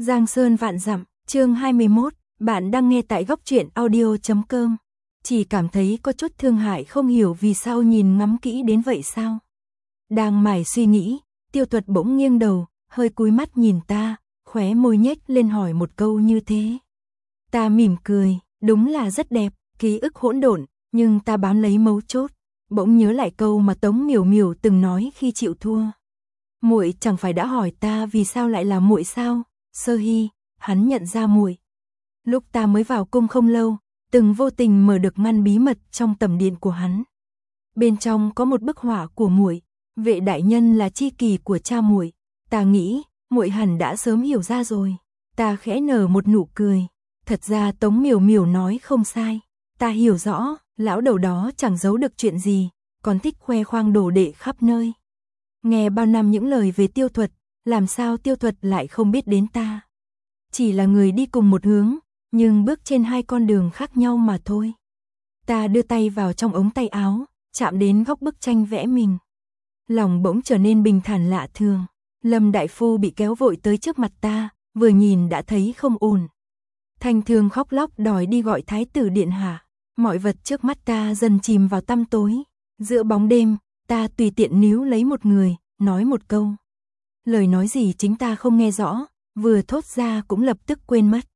Giang Sơn vạn dặm, chương 21, bạn đang nghe tại góc truyện audio.com. Chỉ cảm thấy có chút thương hại, không hiểu vì sao nhìn ngắm kỹ đến vậy sao. Đang mải suy nghĩ, Tiêu Tuật bỗng nghiêng đầu, hơi cúi mắt nhìn ta, khóe môi nhếch lên hỏi một câu như thế. Ta mỉm cười, đúng là rất đẹp, ký ức hỗn độn, nhưng ta bám lấy mấu chốt, bỗng nhớ lại câu mà Tống Miểu Miểu từng nói khi chịu thua. Muội chẳng phải đã hỏi ta vì sao lại là muội sao? Sơ Hy, hắn nhận ra muội. Lúc ta mới vào cung không lâu, từng vô tình mở được ngăn bí mật trong tầm điện của hắn. Bên trong có một bức họa của muội, Vệ đại nhân là tri kỷ của cha muội. Ta nghĩ, muội hẳn đã sớm hiểu ra rồi. Ta khẽ nở một nụ cười. Thật ra Tống Miểu Miểu nói không sai. Ta hiểu rõ, lão đầu đó chẳng giấu được chuyện gì, còn thích khoe khoang đồ đệ khắp nơi. Nghe bao năm những lời về Tiêu Thuật, làm sao Tiêu Thuật lại không biết đến ta? Chỉ là người đi cùng một hướng, nhưng bước trên hai con đường khác nhau mà thôi. Ta đưa tay vào trong ống tay áo, chạm đến góc bức tranh vẽ mình. Lòng bỗng trở nên bình thản lạ thường. Lâm đại phu bị kéo vội tới trước mặt ta, vừa nhìn đã thấy không ổn. Thanh Thương khóc lóc đòi đi gọi thái tử điện hạ. Mọi vật trước mắt ta dần chìm vào tăm tối. Giữa bóng đêm, ta tùy tiện níu lấy một người, nói một câu. Lời nói gì chính ta không nghe rõ, vừa thốt ra cũng lập tức quên mất.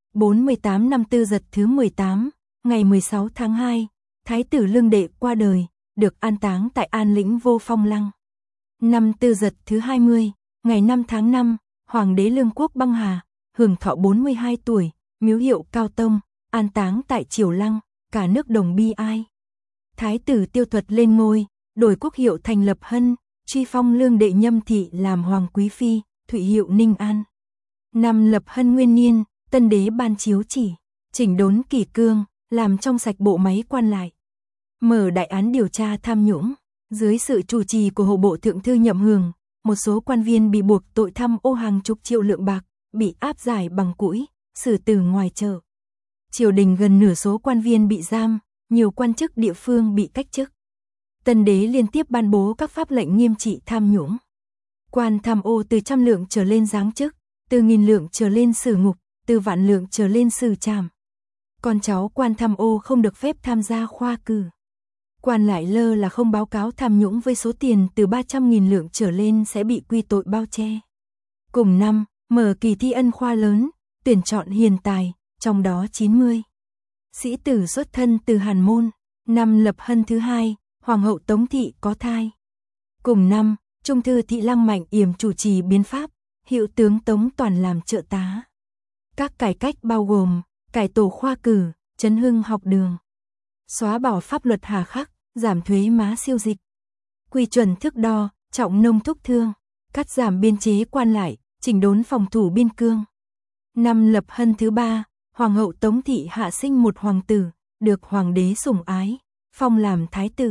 48 năm Tư Dật thứ 18, ngày 16 tháng 2, Thái tử Lương Đệ qua đời, được an táng tại An Lĩnh Vô Phong Lăng. Năm Tư Dật thứ 20, ngày 5 tháng 5, Hoàng đế Lương Quốc băng hà, hưởng thọ 42 tuổi, miếu hiệu Cao Tông, an táng tại Triều Lăng, cả nước đồng bi ai. Thái tử Tiêu Thuật lên ngôi, đổi quốc hiệu thành Lập Hân, truy phong Lương Đệ Nhâm thị làm hoàng quý phi, thụy hiệu Ninh An. Năm Lập Hân nguyên niên, tân đế ban chiếu chỉ, chỉnh đốn kỷ cương, làm trong sạch bộ máy quan lại. Mở đại án điều tra tham nhũng, dưới sự chủ trì của hộ bộ thượng thư Nhậm Hường, một số quan viên bị buộc tội tham ô hàng chục triệu lượng bạc, bị áp giải bằng củi, xử tử ngoài chợ. Triều đình gần nửa số quan viên bị giam, nhiều quan chức địa phương bị cách chức. Tân đế liên tiếp ban bố các pháp lệnh nghiêm trị tham nhũng. Quan tham ô từ 100 lượng trở lên giáng chức, từ 1000 lượng trở lên xử ngục, từ vạn lượng trở lên xử trảm. Con cháu quan tham ô không được phép tham gia khoa cử. Quan lại lơ là không báo cáo tham nhũng với số tiền từ 300.000 lượng trở lên sẽ bị quy tội bao che. Cùng năm, mở kỳ thi ân khoa lớn, tuyển chọn hiền tài, trong đó 90 sĩ tử xuất thân từ hàn môn. Năm Lập Hân thứ 2, Hoàng hậu Tống thị có thai. Cùng năm, Trung thư thị Lăng Mạnh Yểm chủ trì biến pháp, hiệu tướng Tống Toàn làm trợ tá. Các cải cách bao gồm cải tổ khoa cử, chấn hưng học đường, xóa bỏ pháp luật hà khắc, giảm thuế má siêu dịch, quy chuẩn thước đo, trọng nông thúc thương, cắt giảm biên chế quan lại, chỉnh đốn phòng thủ biên cương. Năm Lập Hân thứ 3, Hoàng hậu Tống thị hạ sinh một hoàng tử, được hoàng đế sủng ái, phong làm thái tử.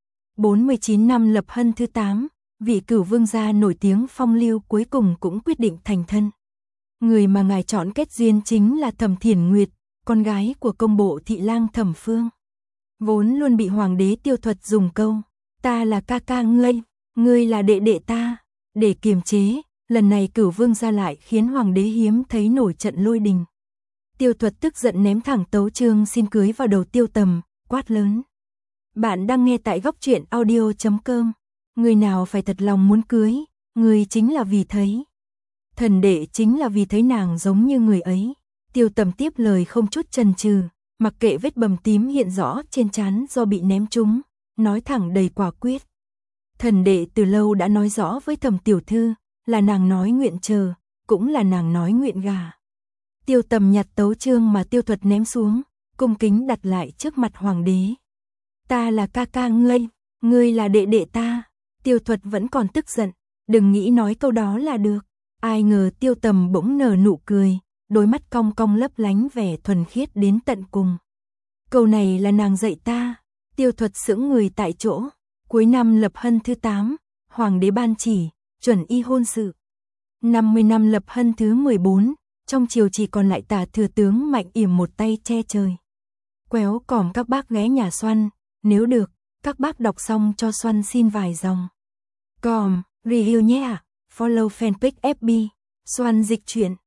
49 năm Lập Hân thứ 8, vị Cửu vương gia nổi tiếng phong lưu cuối cùng cũng quyết định thành thân. Người mà ngài chọn kết duyên chính là Thẩm Thiển Nguyệt, con gái của công bộ thị lang Thẩm Phương. Vốn luôn bị hoàng đế Tiêu Thuật dùng câu, ta là ca ca ngươi là đệ đệ ta, để kiềm chế, lần này Cửu vương gia lại khiến hoàng đế hiếm thấy nổi trận lôi đình. Tiêu Thuật tức giận ném thẳng tấu chương xin cưới vào đầu Tiêu Tầm, quát lớn. Bạn đang nghe tại góc truyện audio.com. Người nào phải thật lòng muốn cưới, người chính là vì thấy. Thần đệ chính là vì thấy nàng giống như người ấy. Tiêu Tầm tiếp lời không chút chần chừ, mặc kệ vết bầm tím hiện rõ trên trán do bị ném trúng, nói thẳng đầy quả quyết. Thần đệ từ lâu đã nói rõ với Thẩm tiểu thư, là nàng nói nguyện chờ, cũng là nàng nói nguyện gả. Tiêu Tầm nhặt tấu chương mà Tiêu Thuật ném xuống, cung kính đặt lại trước mặt hoàng đế. Ta là ca ca ngươi là đệ đệ ta. Tiêu Thuật vẫn còn tức giận, đừng nghĩ nói câu đó là được. Ai ngờ Tiêu Tầm bỗng nở nụ cười, đôi mắt cong cong lấp lánh vẻ thuần khiết đến tận cùng. Câu này là nàng dạy ta. Tiêu Thuật sững người tại chỗ. Cuối năm Lập Hân thứ 8, hoàng đế ban chỉ, chuẩn y hôn sự. 50 năm Lập Hân thứ 14, trong triều chỉ còn lại Tả thừa tướng Mạnh Yểm một tay che trời. Quéo còm các bác ghé nhà Xoăn, nếu được, các bác đọc xong cho Xoăn xin vài dòng. Còm, review nhé ạ, follow fanpage FB, Xoăn dịch truyện.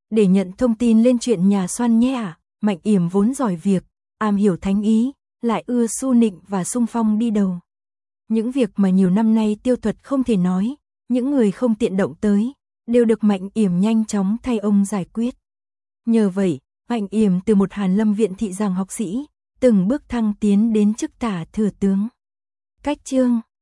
Để nhận thông tin lên chuyện nhà Xoan nhé ạ. Mạnh Yểm vốn giỏi việc, am hiểu thánh ý, lại ưa su nịnh và xung phong đi đầu. Những việc mà nhiều năm nay Tiêu Thuật không thể nói, những người không tiện động tới, đều được Mạnh Yểm nhanh chóng thay ông giải quyết. Nhờ vậy, Mạnh Yểm từ một Hàn Lâm viện thị giảng học sĩ, từng bước thăng tiến đến chức tả thừa tướng. Cách chương